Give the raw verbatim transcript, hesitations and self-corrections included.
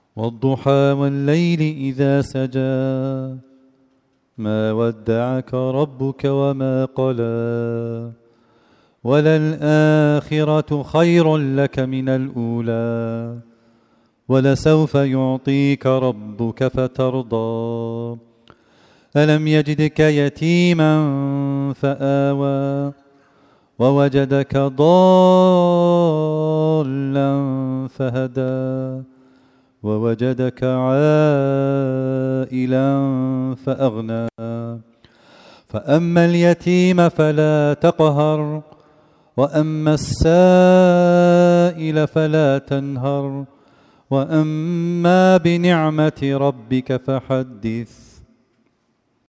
والضحى والليل إذا سجى ما ودعك ربك وما قلى وللآخرة خير لك من الأولى ولسوف يعطيك ربك فترضى ألم يجدك يتيما فآوى ووجدك ضالا فهدى ووجدك عائلا فأغنى فأما اليتيم فلا تقهر وأما السائل فلا تنهر وأما بنعمة ربك فحدث